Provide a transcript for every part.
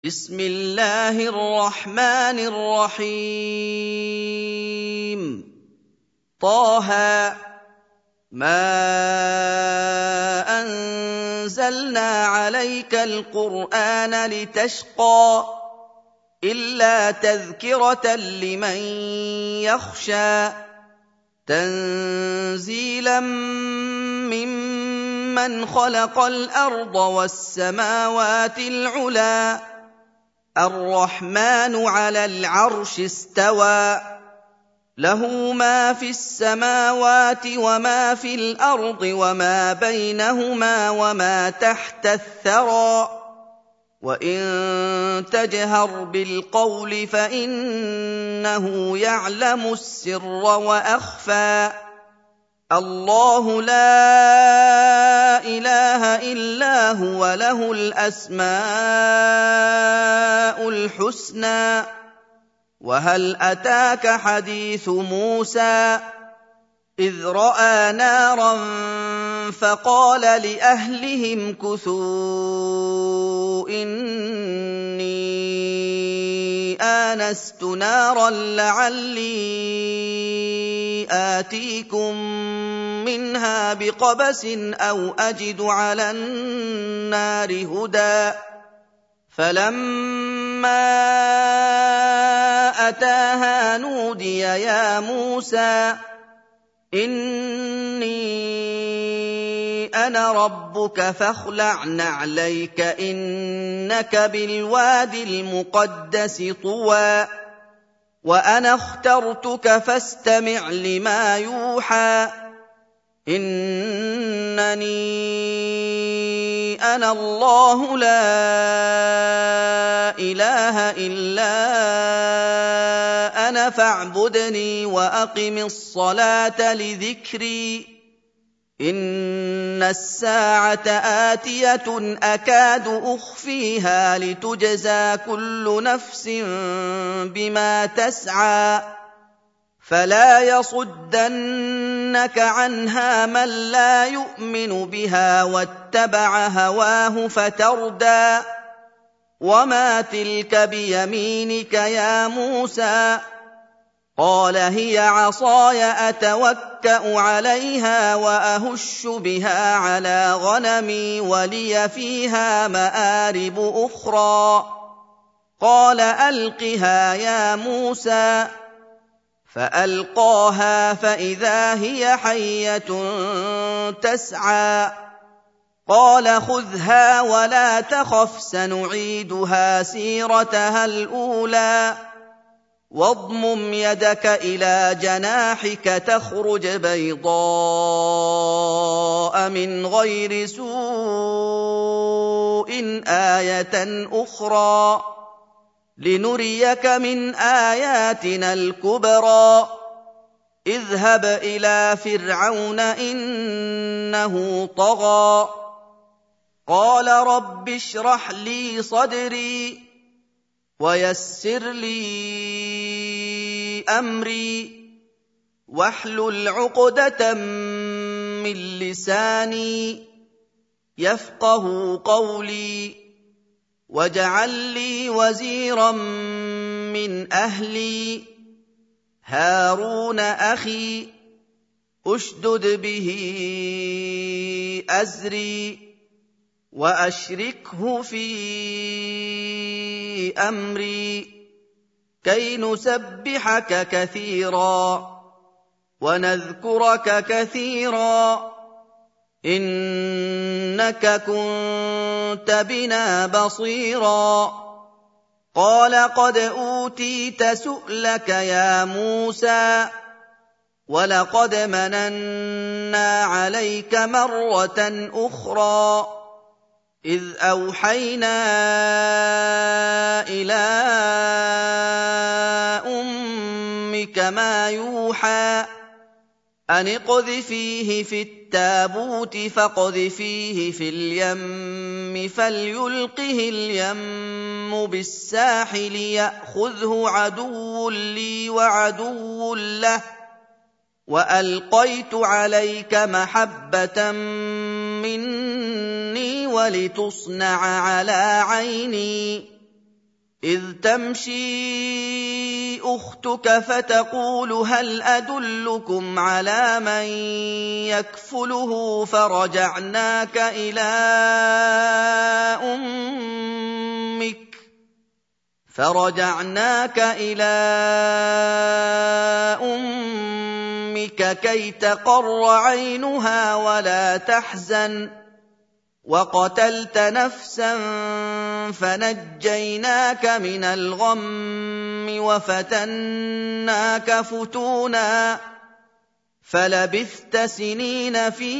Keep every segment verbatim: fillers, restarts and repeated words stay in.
بسم الله الرحمن الرحيم طه ما أنزلنا عليك القرآن لتشقى إلا تذكرة لمن يخشى تنزيلا ممن خلق الأرض والسماوات العلى الرحمن على العرش استوى له ما في السماوات وما في الأرض وما بينهما وما تحت الثرى وإن تجهر بالقول فإنه يعلم السر وأخفى الله لا إله إلا هو له الأسماء الحسنى وهل أتاك حديث موسى إذ رأى نارا فقال لأهلهم كثوا إني آنست نارا لعلي آتيكم منها بقبس أو أجد على النار هدى فلما أتاها نودي يا موسى إني أنا ربك فاخلع نعليك إنك بالواد المقدس طوى وأنا اخترتك فاستمع لما يوحى إنني أنا الله لا إله إلا أنا فاعبدني وأقم الصلاة لذكري إن الساعة آتية أكاد أخفيها لتجزى كل نفس بما تسعى فلا يصدنك عنها من لا يؤمن بها واتبع هواه فتردى وما تلك بيمينك يا موسى قال هي عصاي أتوكأ عليها وأهش بها على غنمي ولي فيها مآرب أخرى قال ألقها يا موسى فألقاها فإذا هي حية تسعى قال خذها ولا تخف سنعيدها سيرتها الأولى واضمم يدك إلى جناحك تخرج بيضاء من غير سوء آية أخرى لنريك من آياتنا الكبرى اذهب إلى فرعون إنه طغى قال رب اشرح لي صدري ويسر لي أمري واحلل عقدة من لساني يفقه قولي واجعل لي وزيرا من أهلي هارون أخي أشدد به أزري وأشركه في أمري كي نسبحك كثيرا ونذكرك كثيرا إنك كنت بنا بصيرا قال قد أوتيت سؤلك يا موسى ولقد مننا عليك مرة أخرى إذ أوحينا إلى أمك ما يوحى أن اقذفيه في التابوت فاقذفيه في اليم فليلقه اليم بالساحل يأخذه عدو لي وعدو له وألقيت عليك محبة مني ولتصنع على عيني إذ تمشي أختك فتقول هل أدلكم على من يكفله فرجعناك إلى أمك فرجعناك إلى أمك كي تقر عينها ولا تحزن وقتلت نفسا فنجيناك من الغم وفتناك فتونا فلبثت سنين في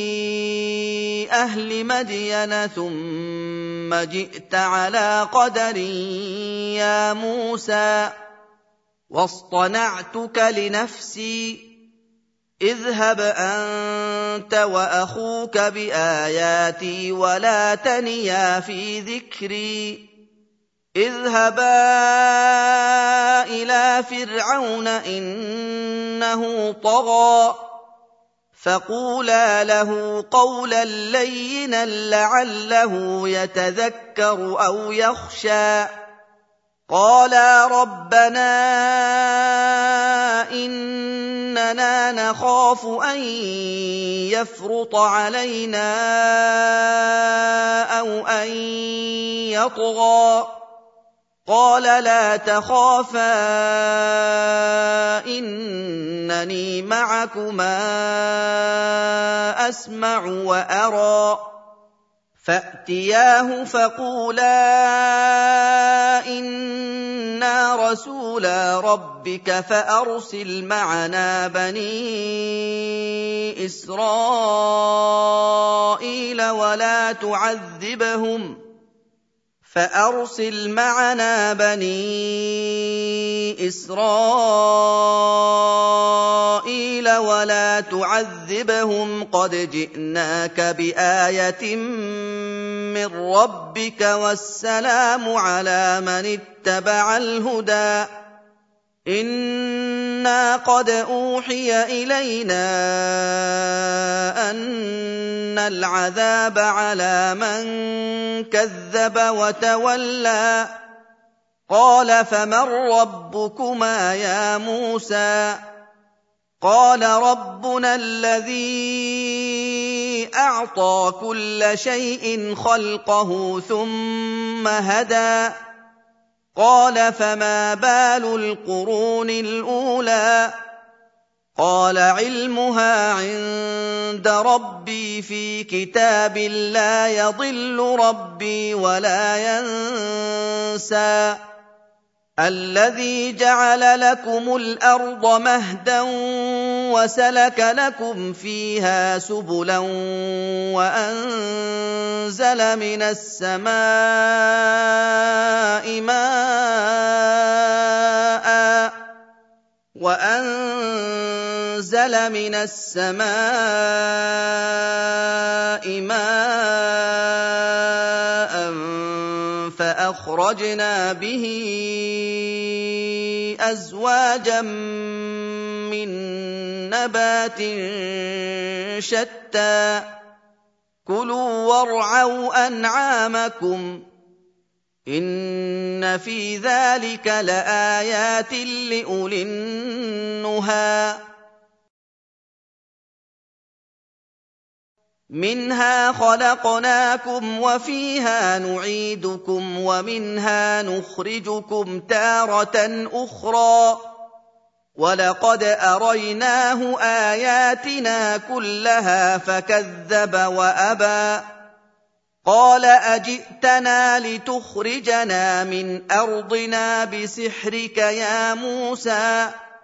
أهل مدين ثم جئت على قدر يا موسى واصطنعتك لنفسي اذهب أنت وأخوك بآياتي ولا تنيا في ذكري اذهبا إلى فرعون إنه طغى فقولا له قولا لينا لعله يتذكر أو يخشى قالا ربنا إننا نخاف أن يفرط علينا أو أن يطغى قال لا تخافا إنني معكما أسمع وأرى فأتياه فقولا إنا رسولا ربك فأرسل معنا بني إسرائيل ولا تعذبهم فأرسل معنا بني إسرائيل ولا تعذبهم قد جئناك بآية من ربك والسلام على من اتبع الهدى إنا قد أوحي إلينا أن العذاب على من كذب وتولى قال فمن ربكما يا موسى قال ربنا الذي أعطى كل شيء خلقه ثم هدى قال فما بال القرون الأولى قال علمها عند ربي في كتاب لا يضل ربي ولا ينسى الذي جعل لكم الأرض مهدا وسلك لكم فيها سبلا وأنزل من السماء ماء وأنزل من السماء ماء فأخرجنا به أزواجا من نبات شتى كلوا وارعوا أنعامكم إن في ذلك لآيات لأولي النهى منها خلقناكم وفيها نعيدكم ومنها نخرجكم تارة أخرى ولقد أريناه آياتنا كلها فكذب وأبى قال أجئتنا لتخرجنا من أرضنا بسحرك يا موسى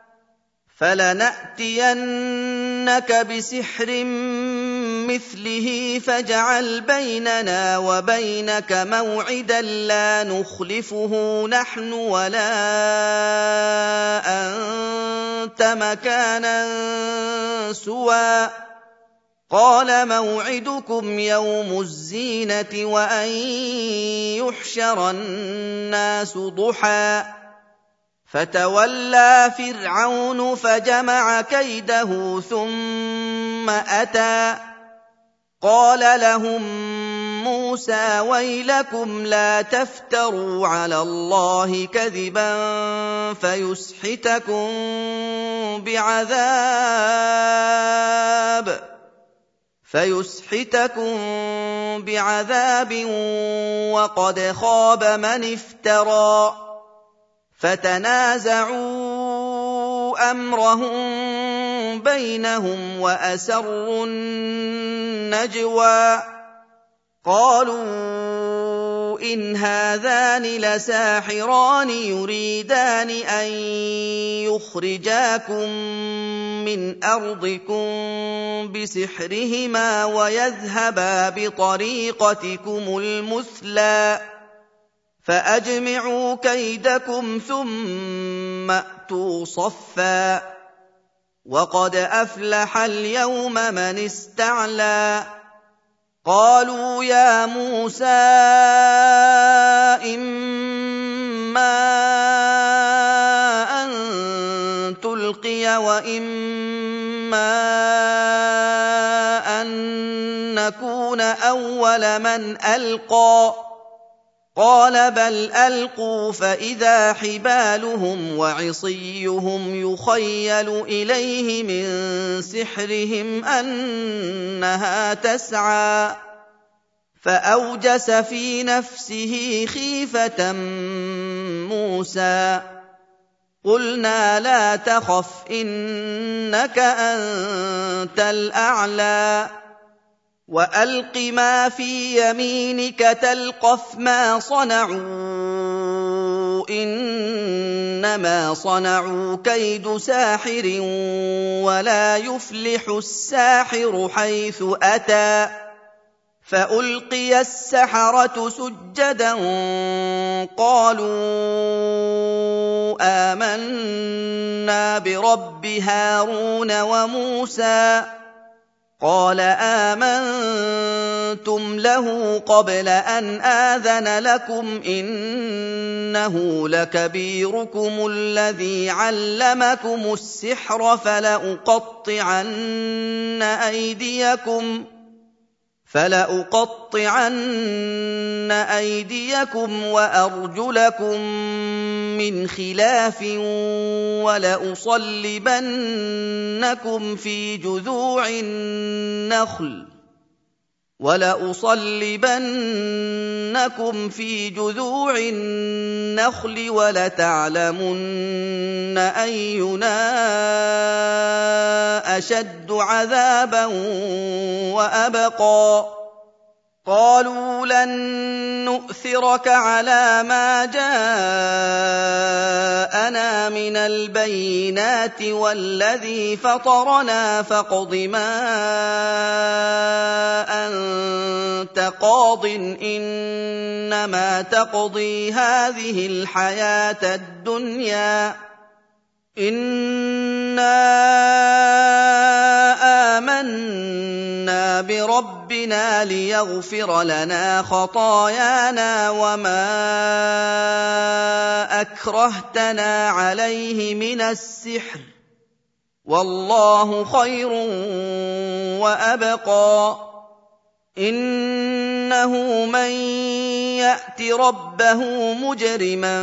فلنأتينك بسحر مثله فاجعل بيننا وبينك موعدا لا نخلفه نحن ولا أنت مكانا سوى قال موعدكم يوم الزينة وأن يحشر الناس ضحى فتولى فرعون فجمع كيده ثم أتى قال لهم موسى مُوسَىٰ وَيْلَكُمْ لَا تَفْتَرُوا عَلَى اللَّهِ كَذِبًا فَيُسْحِتَكُم بِعَذَابٍ فَيُسْحِتَكُم بِعَذَابٍ وَقَدْ خَابَ مَنِ افْتَرَىٰ فَتَنَازَعُوا أَمْرَهُم بَيْنَهُمْ وَأَسَرُّوا النَّجْوَىٰ قَالُوا إِنْ هَٰذَانِ لَسَاحِرَانِ يُرِيدَانِ أَن يُخْرِجَاكُم مِّنْ أَرْضِكُم بِسِحْرِهِمَا وَيَذْهَبَا بِطَرِيقَتِكُمُ الْمُثْلَىٰ فَأَجْمِعُوا كَيْدَكُمْ ثُمَّ ائْتُوا صَفًّا وَقَدْ أَفْلَحَ الْيَوْمَ مَنِ اسْتَعْلَىٰ قَالُوا يَا مُوسَىٰ إِمَّا أَن تُلْقِيَ وَإِمَّا أَن نَّكُونَ أَوَّلَ مَنْ أَلْقَىٰ قَالَ بَلْ أَلْقُوا فَإِذَا حِبَالُهُمْ وَعِصِيُّهُمْ يُخَيَّلُ إِلَيْهِ مِن سِحْرِهِمْ أَنَّهَا تَسْعَىٰ فَأَوْجَسَ فِي نَفْسِهِ خِيفَةً مُّوسَىٰ قُلْنَا لَا تَخَفْ إِنَّكَ أَنتَ الْأَعْلَىٰ وَأَلْقِ مَا فِي يَمِينِكَ تَلْقَفْ مَا صَنَعُوا إِنَّمَا صَنَعُوا كَيْدُ سَاحِرٍ وَلَا يُفْلِحُ السَّاحِرُ حَيْثُ أَتَىٰ فَأُلْقِيَ السَّحَرَةُ سُجَّدًا قَالُوا آمَنَّا بِرَبِّ هَارُونَ وَمُوسَىٰ قَالَ آمَنتُمْ لَهُ قَبْلَ أَنْ آذَنَ لَكُمْ إِنَّهُ لَكَبِيرُكُمُ الَّذِي عَلَّمَكُمُ السِّحْرَ فَلَأُقَطِّعَنَّ أَيْدِيَكُمْ فَلَأُقَطِّعَنَّ أَيْدِيَكُمْ وَأَرْجُلَكُم مِّنْ خِلَافٍ وَلَأُصَلِّبَنَّكُمْ فِي جُذُوعِ النَّخْلِ وَلَأُصَلِّبَنَّكُمْ فِي جُذُوعِ النَّخْلِ وَلَتَعْلَمُنَّ أَيُّنَا أَشَدُّ عَذَابًا وَأَبْقَىٰ قَالُوا لَن نُّؤْثِرَكَ عَلَىٰ مَا جَاءَنَا مِنَ الْبَيِّنَاتِ وَالَّذِي فَطَرَنَا فَاقْضِ مَا أَنتَ قَاضٍ إِنَّمَا تَقْضِي هَٰذِهِ الْحَيَاةَ الدُّنْيَا إِنَّا آمَنَّا بِرَبِّنَا لِيَغْفِرَ لَنَا خَطَايَانَا وَمَا أَكْرَهْتَنَا عَلَيْهِ مِنَ السِّحْرِ وَاللَّهُ خَيْرٌ وَأَبْقَىٰ إِنَّهُ مَن يَأْتِ رَبَّهُ مُجْرِمًا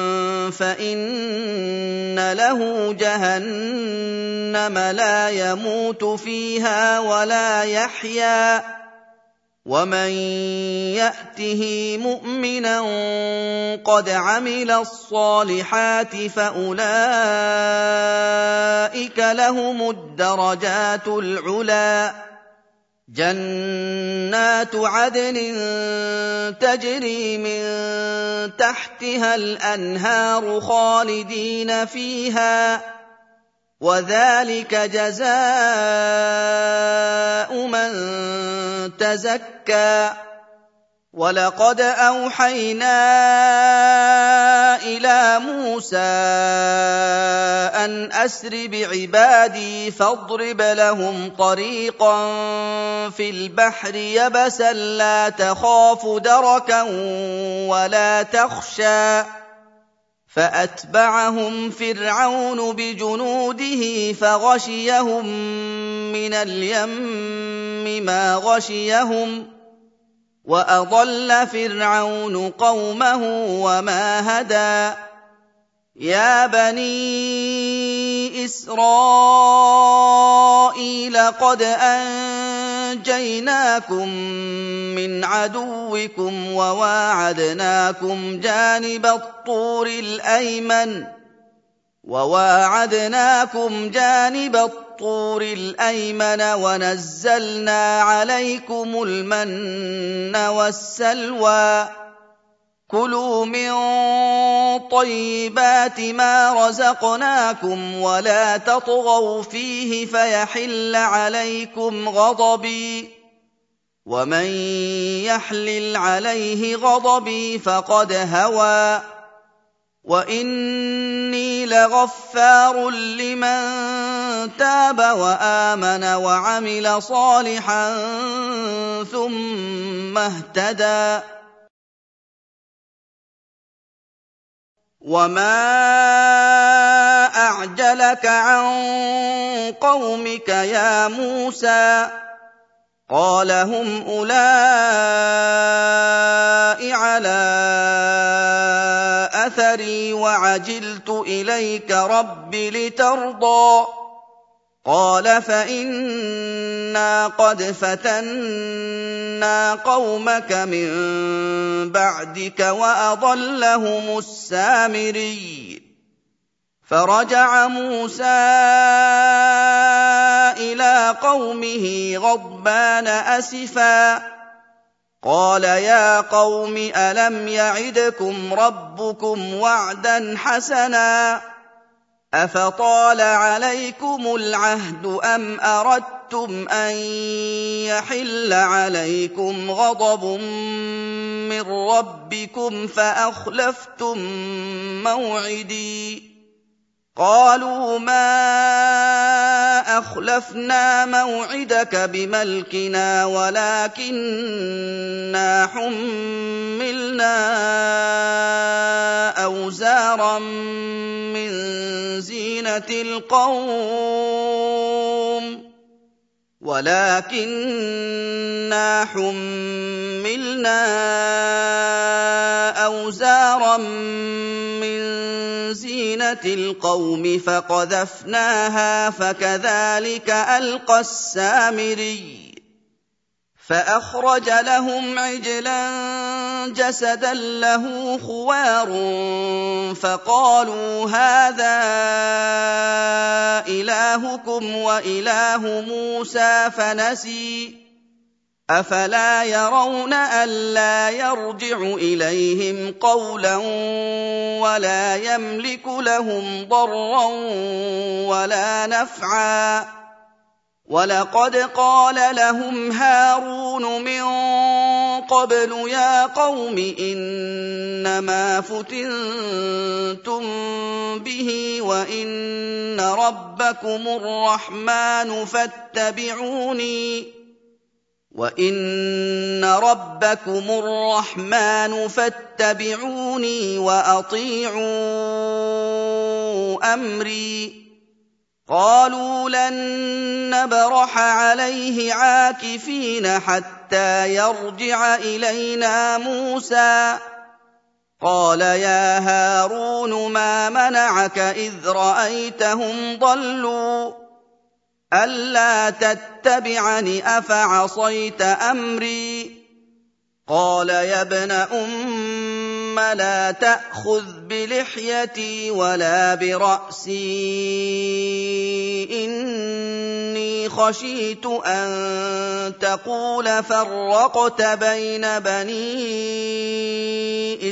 فَإِنَّ لَهُ جَهَنَّمَ لَا يَمُوتُ فِيهَا وَلَا يَحْيَىٰ وَمَن يَأْتِهِ مُؤْمِنًا قَدْ عَمِلَ الصَّالِحَاتِ فَأُولَٰئِكَ لَهُمُ الدَّرَجَاتُ الْعُلَىٰ جَنَّاتُ عَدْنٍ تَجْرِي مِن تَحْتِهَا الْأَنْهَارُ خَالِدِينَ فِيهَا ۚ وَذَٰلِكَ جَزَاءُ مَن تَزَكَّىٰ وَلَقَدْ أَوْحَيْنَا إِلَىٰ مُوسَىٰ أَنْ أَسْرِ بِعِبَادِي فَاضْرِبْ لَهُمْ طَرِيقًا فِي الْبَحْرِ يَبَسًا لَّا تَخَافُ دَرَكًا وَلَا تَخْشَىٰ فَأَتْبَعَهُمْ فِرْعَوْنُ بِجُنُودِهِ فَغَشِيَهُم مِّنَ الْيَمِّ مَا غَشِيَهُمْ وأضل فرعون قومه وما هدى يا بني إسرائيل قد أنجيناكم من عدوكم وواعدناكم جانب الطور الأيمن وواعدناكم جانب الطور الأيمن ونزلنا عليكم المن والسلوى كلوا من طيبات ما رزقناكم ولا تطغوا فيه فيحل عليكم غضبي ومن يحلل عليه غضبي فقد هوى وإني لغفار لمن تاب وآمن وعمل صالحا ثم اهتدى وما أعجلك عن قومك يا موسى قال هم أولئك على أثري وعجلت إليك رب لترضى قال فإنا قد فتنا قومك من بعدك وأضلهم السامري فرجع موسى إلى قومه غضبان أسفا قال يا قوم ألم يعدكم ربكم وعدا حسنا أفطال عليكم العهد أم أردتم أن يحل عليكم غضب من ربكم فأخلفتم موعدي قالوا ما أخلفنا موعدك بملكنا ولكننا حملنا أوزارا من زينة القوم ولكننا حملنا أوزارا من زينة القوم فقذفناها فكذلك ألقى السامري فأخرج لهم عجلا جسدا له خوار فقالوا هذا إلهكم وإله موسى فنسي أفلا يرون ألا يرجع إليهم قولا ولا يملك لهم ضرا ولا نفعا ولقد قال لهم هارون من قبل يا قوم إنما فتنتم به وإن ربكم الرحمن فاتبعوني وَإِنَّ رَبَّكُمُ الرَّحْمَنُ فَاتَّبِعُونِي وَأَطِيعُوا أَمْرِي قَالُوا لَن نَّبْرَحَ عَلَيْهِ عَاكِفِينَ حَتَّىٰ يَرْجِعَ إِلَيْنَا مُوسَىٰ قَالَ يَا هَارُونُ مَا مَنَعَكَ إِذْ رَأَيْتَهُمْ ضَلُّوا أَلَّا تَتَّبِعَنِ أَفَعَصَيْتَ أَمْرِي قَالَ يَا ابْنَ أُمَّ لَا تَأْخُذْ بِلِحْيَتِي وَلَا بِرَأْسِي إِنِّي خَشِيتُ أَن تَقُولَ فَرَّقْتَ بَيْنَ بَنِي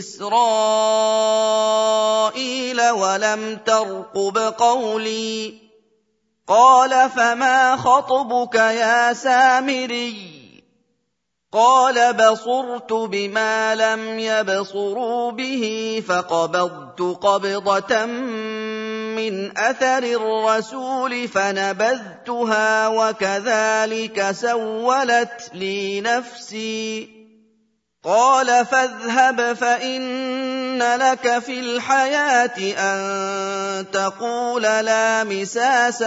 إِسْرَائِيلَ وَلَمْ تَرْقُبْ قَوْلِي قَالَ فَمَا خَطْبُكَ يَا سَامِرِيُّ قَالَ بَصُرْتُ بِمَا لَمْ يَبْصُرُوا بِهِ فَقَبَضْتُ قَبْضَةً مِّنْ أَثَرِ الرَّسُولِ فَنَبَذْتُهَا وَكَذَلِكَ سَوَّلَتْ لِي نَفْسِي قَالَ فَاذْهَبْ فَإِنَّ لَكَ فِي الْحَيَاةِ أَن تَقُولَ لَا مِسَاسَ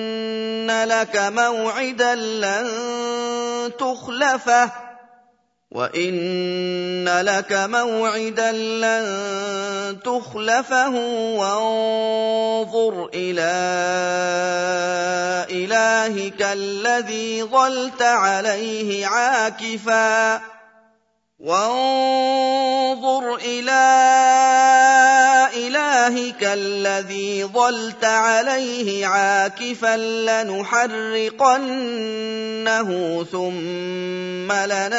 وَإِنَّ لَكَ مَوْعِدًا لَّن تُخْلَفَهُ وَإِنَّ لَكَ مَوْعِدًا لَّن تُخْلَفَهُ وَانظُرْ إِلَىٰ إِلَٰهِكَ الَّذِي ظَلْتَ عَلَيْهِ عَاكِفًا وانظر إلى إلهك الذي ظلت عليه عاكفا لنحرقنه ثم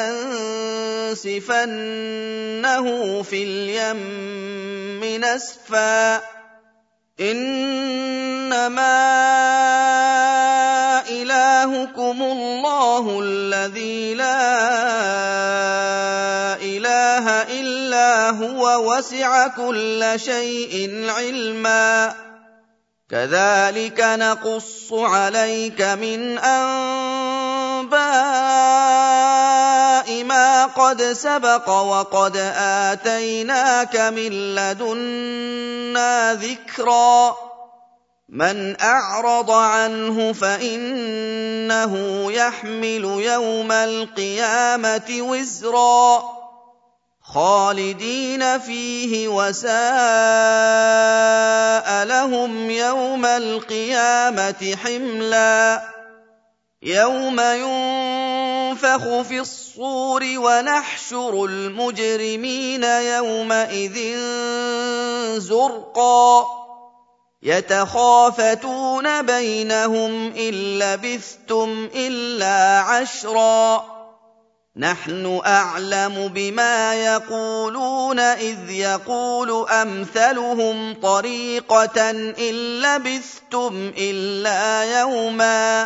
لننسفنه في اليم نسفا إنما إلهكم الله الذي لا إله إلا هو وسع كل شيء علما كذلك نقص عليك من أنباء ما قد سبق وقد آتيناك من لدنا ذكرا من أعرض عنه فإنه يحمل يوم القيامة وزرا خالدين فيه وساء لهم يوم القيامة حملا يوم ينفخ في الصور ونحشر المجرمين يومئذ زرقا يتخافتون بينهم إن لبثتم إلا عشرا نحن أعلم بما يقولون إذ يقول أمثلهم طريقة إن لبثتم إلا يوما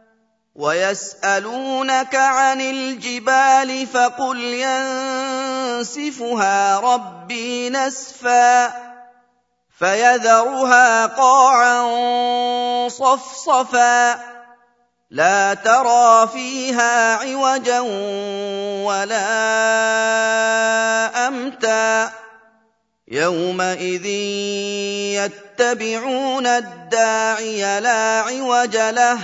ويسألونك عن الجبال فقل ينسفها ربي نسفا فيذرها قاعا صفصفا لا ترى فيها عوجا ولا أمتا يومئذ يتبعون الداعي لا عوج له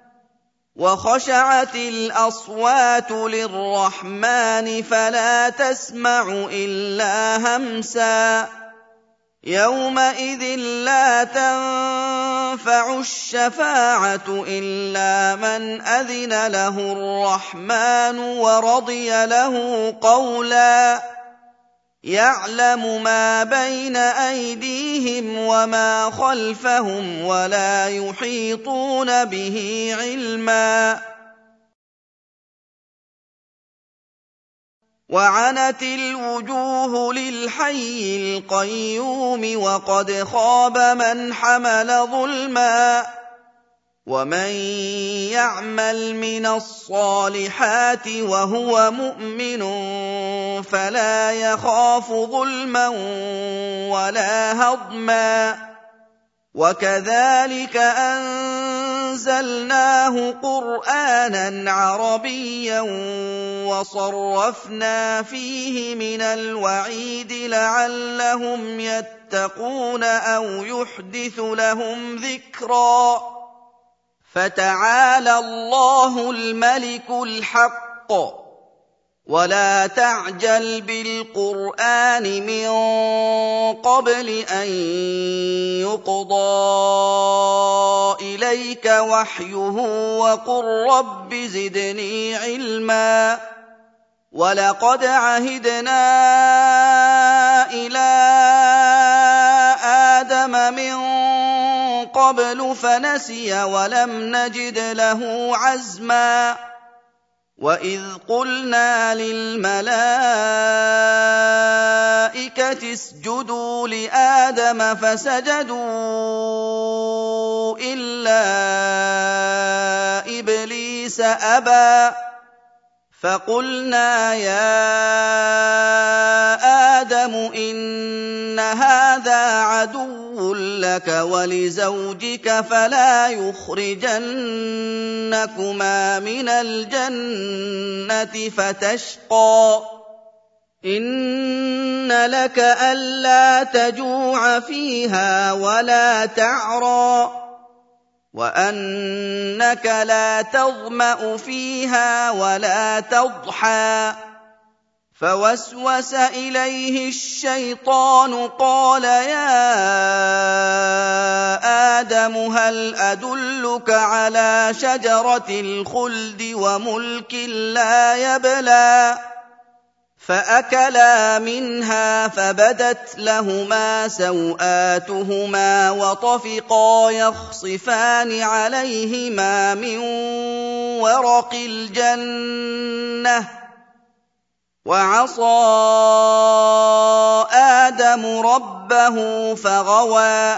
وخشعت الأصوات للرحمن فلا تسمع إلا همسا يومئذ لا تنفع الشفاعة إلا من أذن له الرحمن ورضي له قولا يعلم ما بين أيديهم وما خلفهم ولا يحيطون به علما وعنت الوجوه للحي القيوم وقد خاب من حمل ظلما ومن يعمل من الصالحات وهو مؤمن فلا يخاف ظلما ولا هضما وكذلك أنزلناه قرآنا عربيا وصرفنا فيه من الوعيد لعلهم يتقون أو يحدث لهم ذكرا فتعالى الله الملك الحق ولا تعجل بالقرآن من قبل أن يقضى إليك وحيه وقل رب زدني علما ولقد عهدنا إلى آدم من قبل فنسي ولم نجد له عزما وَإِذْ قُلْنَا لِلْمَلَائِكَةِ اسْجُدُوا لِآدَمَ فَسَجَدُوا إِلَّا إِبْلِيسَ أَبَى فَقُلْنَا يَا آدَمُ إِنَّ هَذَا عَدُوٌّ لَّكَ وَلِزَوْجِكَ فَلَا يُخْرِجَنَّكُمَا مِنَ الْجَنَّةِ فَتَشْقَىٰ إِنَّ لَكَ أَلَّا تَجُوعَ فِيهَا وَلَا تَعْرَىٰ وَأَنَّكَ لَا تَظْمَأُ فِيهَا وَلَا تَضْحَىٰ فوسوس إليه الشيطان قال يا آدم هل أدلك على شجرة الخلد وملك لا يبلى فأكلا منها فبدت لهما سوآتهما وطفقا يخصفان عليهما من ورق الجنة وعصى آدم ربه فغوى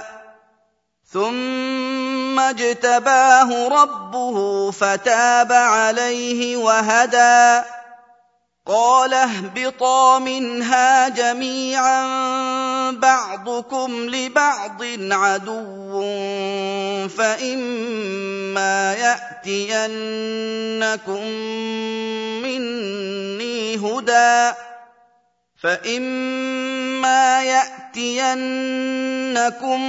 ثم اجتباه ربه فتاب عليه وهدى قال اهبطا منها جميعا بعضكم لبعض عدو فإما يأتينكم مني هدى فإما يأتينكم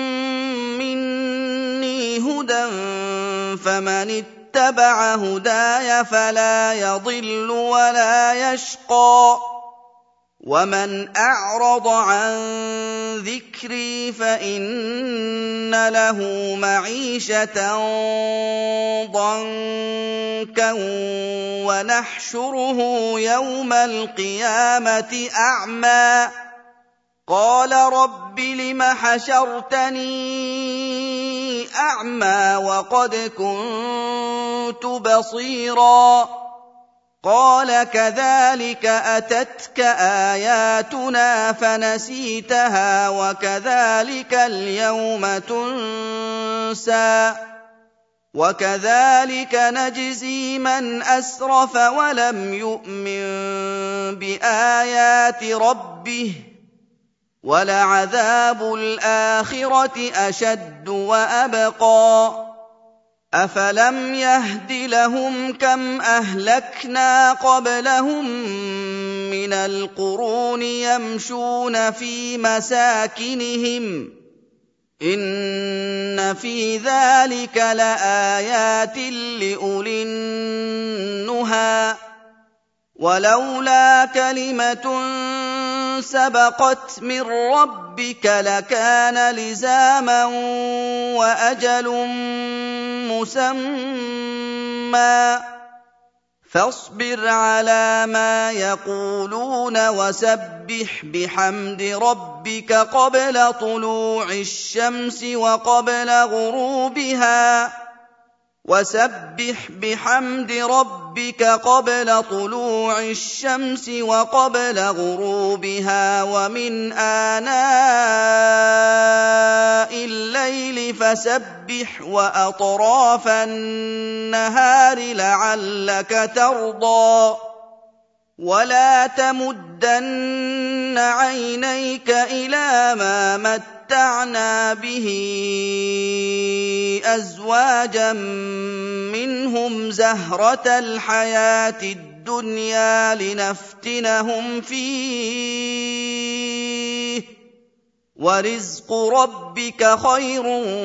مني هدى فمن اتبع هداي فلا يضل ولا يشقى ومن أعرض عن ذكري فإن له معيشة ضنكا ونحشره يوم القيامة أعمى قال رب لم حشرتني أعمى وقد كنت بصيرا قال كذلك أتتك آياتنا فنسيتها وكذلك اليوم تنسى وكذلك نجزي من أسرف ولم يؤمن بآيات ربه ولعذاب الآخرة أشد وأبقى أفلم يهد لهم كم أهلكنا قبلهم من القرون يمشون في مساكنهم إن في ذلك لآيات لأولي النهى ولولا كلمة سبقت من ربك لكان لزاما وأجل مسمى فاصبر على ما يقولون وسبح بحمد ربك قبل طلوع الشمس وقبل غروبها وسبح بحمد ربك قبل طلوع الشمس وقبل غروبها ومن آناء الليل فسبح وأطراف النهار لعلك ترضى ولا تمدن عينيك إلى ما متعنا به أزواجا منهم زهرة الحياة الدنيا لنفتنهم فيه ورزق ربك خير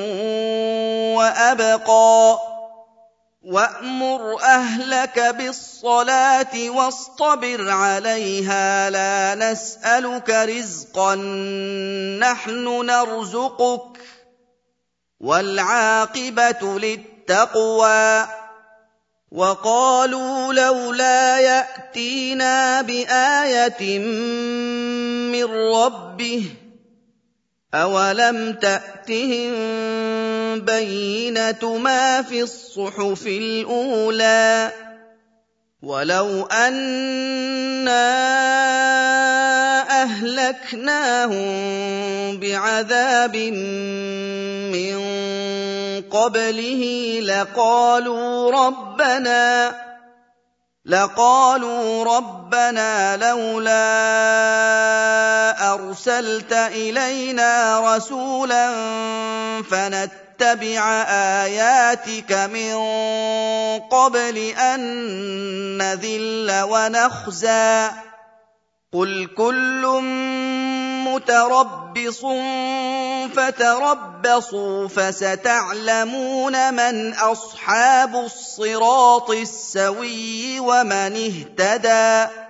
وأبقى وأمر أهلك بالصلاة واصطبر عليها لا نسألك رزقا نحن نرزقك والعاقبة للتقوى وقالوا لولا يأتينا بآية من ربه أولم تأتهم بينة ما في الصحف الأولى ولو أنا أهلكناهم بعذاب من قبله لقالوا ربنا لقالوا ربنا لولا أرسلت إلينا رسولا فنتبع آياتك من قبل أن نذل ونخزى قل كل متربص فتربصوا فستعلمون من أصحاب الصراط السوي ومن اهتدى